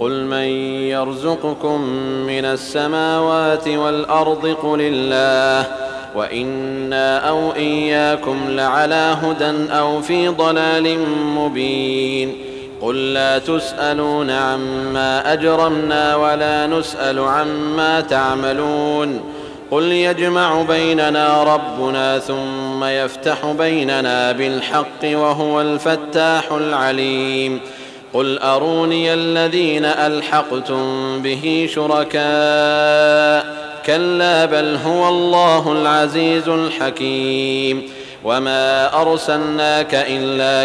قل من يرزقكم من السماوات والأرض قل الله وإنا أو إياكم لعلى هدى أو في ضلال مبين قل لا تسألون عما أجرمنا ولا نسأل عما تعملون قل يجمع بيننا ربنا ثم يفتح بيننا بالحق وهو الفتاح العليم قل أروني الذين ألحقتم به شركاء كلا بل هو الله العزيز الحكيم وما أرسلناك إلا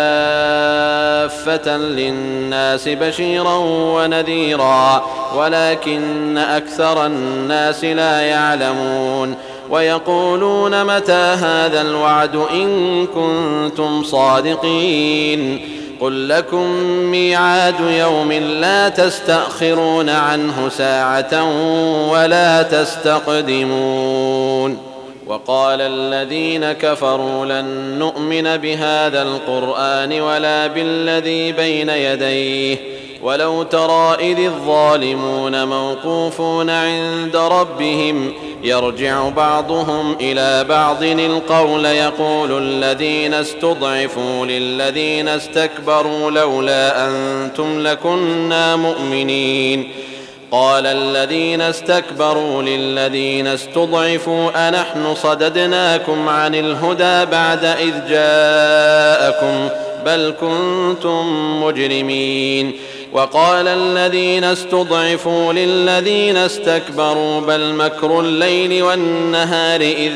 كافة للناس بشيرا ونذيرا ولكن أكثر الناس لا يعلمون ويقولون متى هذا الوعد إن كنتم صادقين قل لكم ميعاد يوم لا تستأخرون عنه ساعة ولا تستقدمون وقال الذين كفروا لن نؤمن بهذا القرآن ولا بالذي بين يديه ولو ترى إذ الظالمون موقوفون عند ربهم يرجع بعضهم إلى بعض القول يقول الذين استضعفوا للذين استكبروا لولا أنتم لكنا مؤمنين قال الذين استكبروا للذين استضعفوا أنحن صددناكم عن الهدى بعد إذ جاءكم بل كنتم مجرمين وقال الذين استضعفوا للذين استكبروا بل مكر الليل والنهار إذ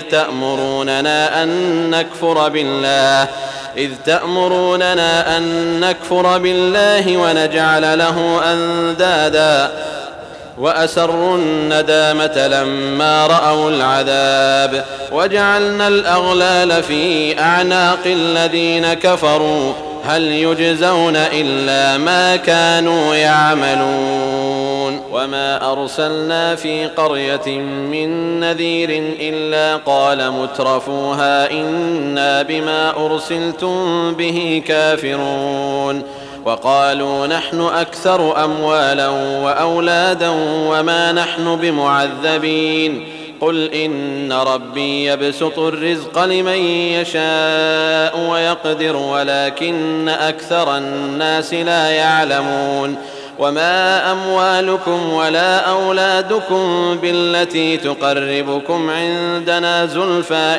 تأمروننا أن نكفر بالله ونجعل له أندادا وأسروا الندامة لما رأوا العذاب وجعلنا الأغلال في أعناق الذين كفروا هل يجزون إلا ما كانوا يعملون وما أرسلنا في قرية من نذير إلا قال مترفوها إنا بما أرسلتم به كافرون وقالوا نحن أكثر أموالا وأولادا وما نحن بمعذبين قل إن ربي يبسط الرزق لمن يشاء ويقدر ولكن أكثر الناس لا يعلمون وما أموالكم ولا أولادكم بالتي تقربكم عندنا زلفى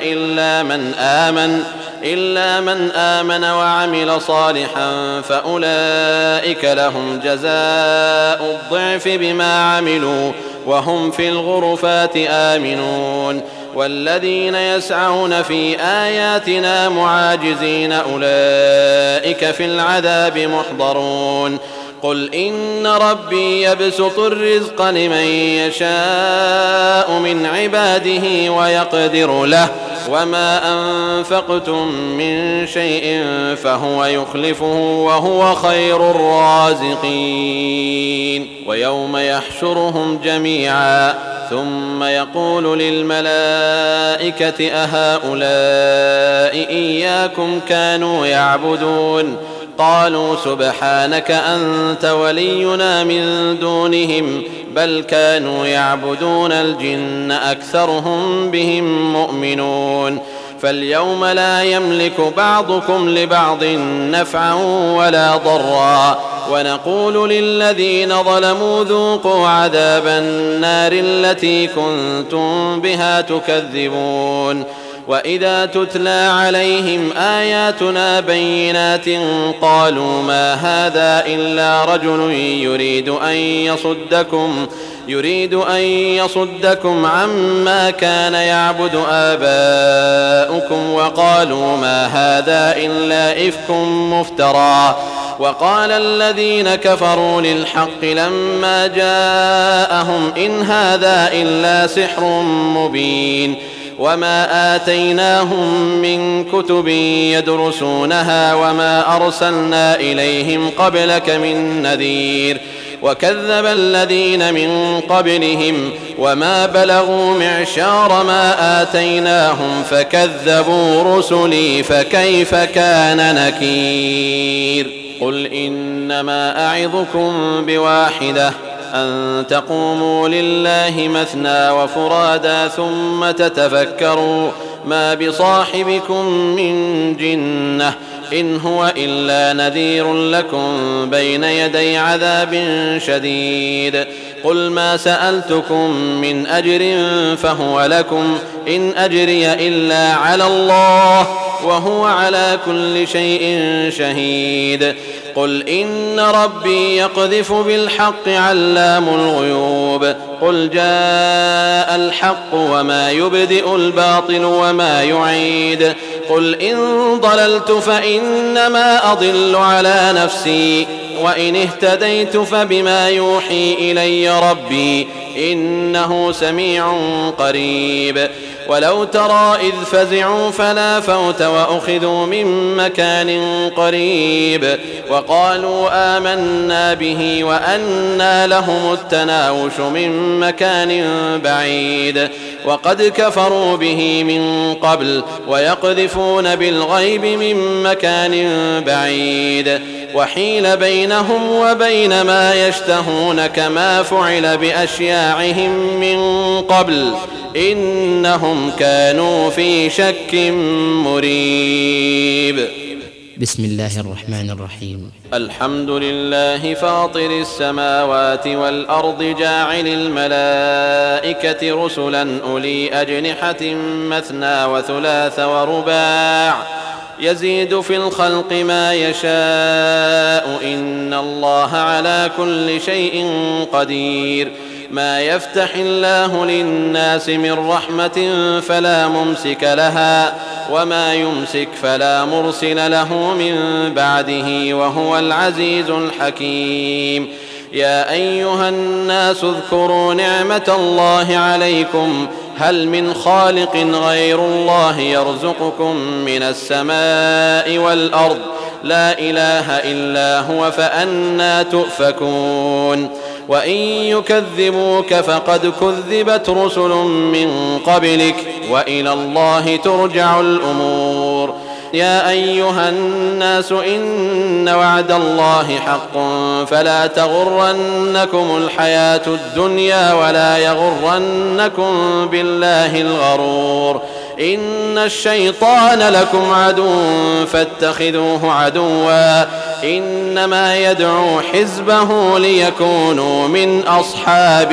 إلا من آمن وعمل صالحا فأولئك لهم جزاء الضعف بما عملوا وهم في الغرفات آمنون والذين يسعون في آياتنا معاجزين أولئك في العذاب محضرون قل إن ربي يبسط الرزق لمن يشاء من عباده ويقدر له وما أنفقتم من شيء فهو يخلفه وهو خير الرازقين ويوم يحشرهم جميعا ثم يقول للملائكة أهؤلاء إياكم كانوا يعبدون قالوا سبحانك أنت ولينا من دونهم بل كانوا يعبدون الجن أكثرهم بهم مؤمنون فاليوم لا يملك بعضكم لبعض نفعا ولا ضرا ونقول للذين ظلموا ذوقوا عذاب النار التي كنتم بها تكذبون وإذا تتلى عليهم آياتنا بينات قالوا ما هذا إلا رجل يريد أن يصدكم عما كان يعبد آباؤكم وقالوا ما هذا إلا إفك مفترى وقال الذين كفروا للحق لما جاءهم إن هذا إلا سحر مبين وما آتيناهم من كتب يدرسونها وما أرسلنا إليهم قبلك من نذير وكذب الذين من قبلهم وما بلغوا معشار ما آتيناهم فكذبوا رسلي فكيف كان نكير قل إنما أعظكم بواحدة أن تقوموا لله مثنى وفرادا ثم تتفكروا ما بصاحبكم من جنة إن هو إلا نذير لكم بين يدي عذاب شديد. قل ما سألتكم من أجر فهو لكم إن أجري إلا على الله وهو على كل شيء شهيد. قل إن ربي يقذف بالحق علام الغيوب. قل جاء الحق وما يبدئ الباطل وما يعيد. قل إن ضللت فإنما أضل على نفسي وإن اهتديت فبما يوحي إلي ربي إنه سميع قريب. ولو ترى إذ فزعوا فلا فوت وأخذوا من مكان قريب وقالوا آمنا به وأنى لهم التناوش من مكان بعيد وقد كفروا به من قبل ويقذفون بالغيب من مكان بعيد وحيل بينهم وبين ما يشتهون كما فعل بأشياعهم من قبل إنهم كانوا في شك مريب. بسم الله الرحمن الرحيم. الحمد لله فاطر السماوات والأرض جاعل الملائكة رسلا أولي أجنحة مثنى وثلاث ورباع يزيد في الخلق ما يشاء إن الله على كل شيء قدير. ما يفتح الله للناس من رحمة فلا ممسك لها وما يمسك فلا مرسل له من بعده وهو العزيز الحكيم. يا أيها الناس اذكروا نعمة الله عليكم هل من خالق غير الله يرزقكم من السماء والأرض لا إله إلا هو فأنى تؤفكون. وإن يكذبوك فقد كذبت رسل من قبلك وإلى الله ترجع الأمور. يا أيها الناس إن وعد الله حق فلا تغرنكم الحياة الدنيا ولا يغرنكم بالله الغرور. إن الشيطان لكم عدو فاتخذوه عدوا إنما يدعو حزبه ليكونوا من أصحاب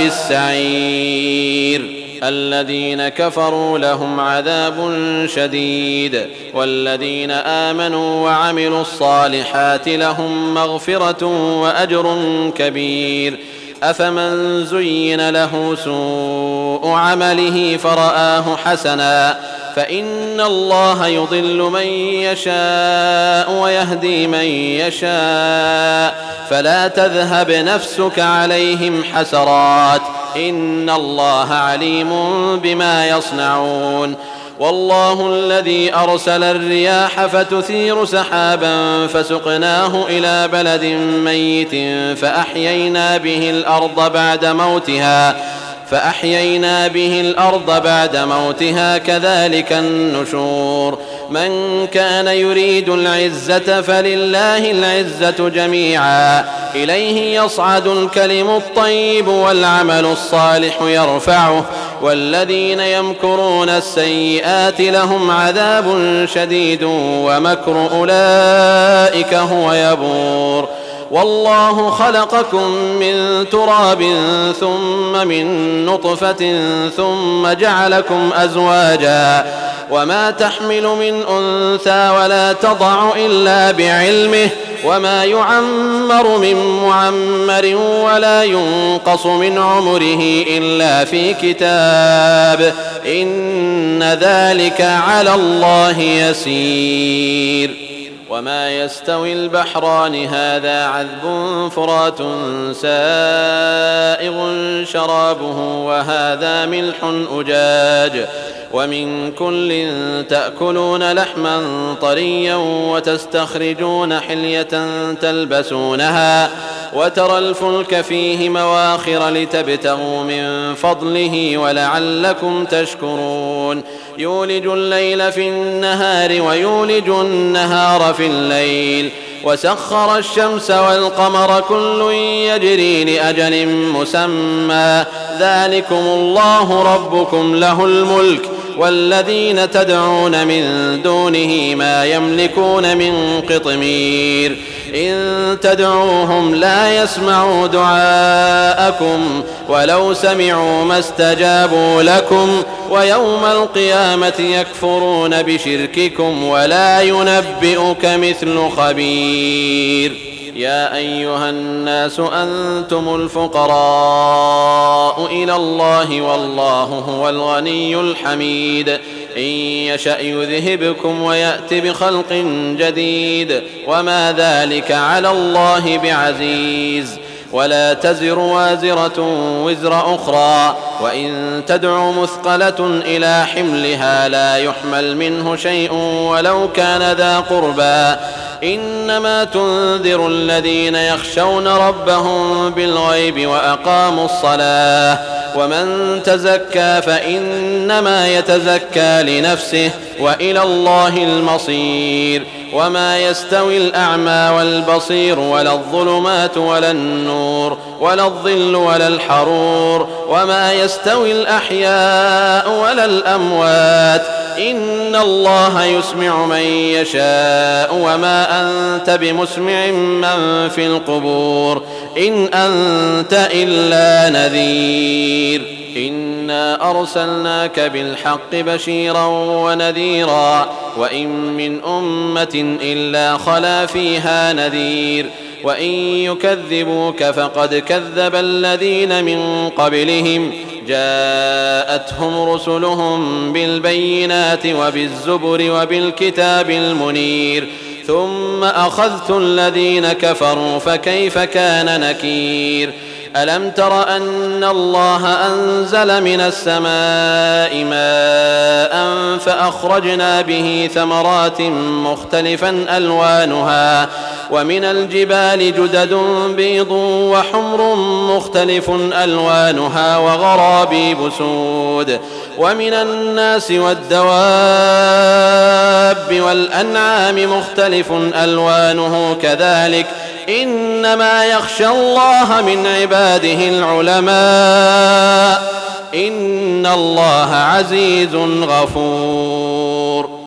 السعير. الذين كفروا لهم عذاب شديد والذين آمنوا وعملوا الصالحات لهم مغفرة وأجر كبير. أفمن زين له سوء عمله فرآه حسنا فإن الله يضل من يشاء ويهدي من يشاء فلا تذهب نفسك عليهم حسرات إن الله عليم بما يصنعون. والله الذي أرسل الرياح فتثير سحابا فسقناه إلى بلد ميت فأحيينا به الأرض بعد موتها كذلك النشور. من كان يريد العزة فلله العزة جميعا إليه يصعد الكلم الطيب والعمل الصالح يرفعه والذين يمكرون السيئات لهم عذاب شديد ومكر أولئك هو يبور. والله خلقكم من تراب ثم من نطفة ثم جعلكم أزواجا وما تحمل من أنثى ولا تضع إلا بعلمه وما يعمر من معمر ولا ينقص من عمره إلا في كتاب إن ذلك على الله يسير. وما يستوي البحران هذا عذب فرات سائغ شرابه وهذا ملح أجاج ومن كل تأكلون لحما طريا وتستخرجون حلية وترى الفلك فيه مواخر لتبتغوا من فضله ولعلكم تشكرون يولج الليل في النهار ويولج النهار في الليل وسخر الشمس والقمر كل يجري لأجل مسمى ذلكم الله ربكم له الملك والذين تدعون من دونه ما يملكون من قطمير إن تدعوهم لا يسمعوا دعاءكم ولو سمعوا ما استجابوا لكم ويوم القيامة يكفرون بشرككم ولا ينبئك مثل خبير يا أيها الناس أنتم الفقراء إلى الله والله هو الغني الحميد إن يشأ يذهبكم ويأت بخلق جديد وما ذلك على الله بعزيز ولا تزر وازرة وزر أخرى وإن تدع مثقلة إلى حملها لا يحمل منه شيء ولو كان ذا قربى إنما تنذر الذين يخشون ربهم بالغيب وأقاموا الصلاة ومن تزكى فإنما يتزكى لنفسه وإلى الله المصير وما يستوي الأعمى والبصير ولا الظلمات ولا النور ولا الظل ولا الحرور وما يستوي الأحياء ولا الأموات إن الله يسمع من يشاء وما أنت بمسمع من في القبور إن أنت إلا نذير إنا أرسلناك بالحق بشيرا ونذيرا وإن من أمة إلا خلا فيها نذير وإن يكذبوك فقد كذب الذين من قبلهم جاءتهم رسلهم بالبينات وبالزبر وبالكتاب المنير ثم أخذت الذين كفروا فكيف كان نكير ألم تر أن الله أنزل من السماء ماء فأخرجنا به ثمرات مختلفا ألوانها ومن الجبال جدد بيض وحمر مختلف ألوانها وغرابيب سود ومن الناس والدواب والأنعام مختلف ألوانه كذلك إنما يخشى الله من عباده العلماء إن الله عزيز غفور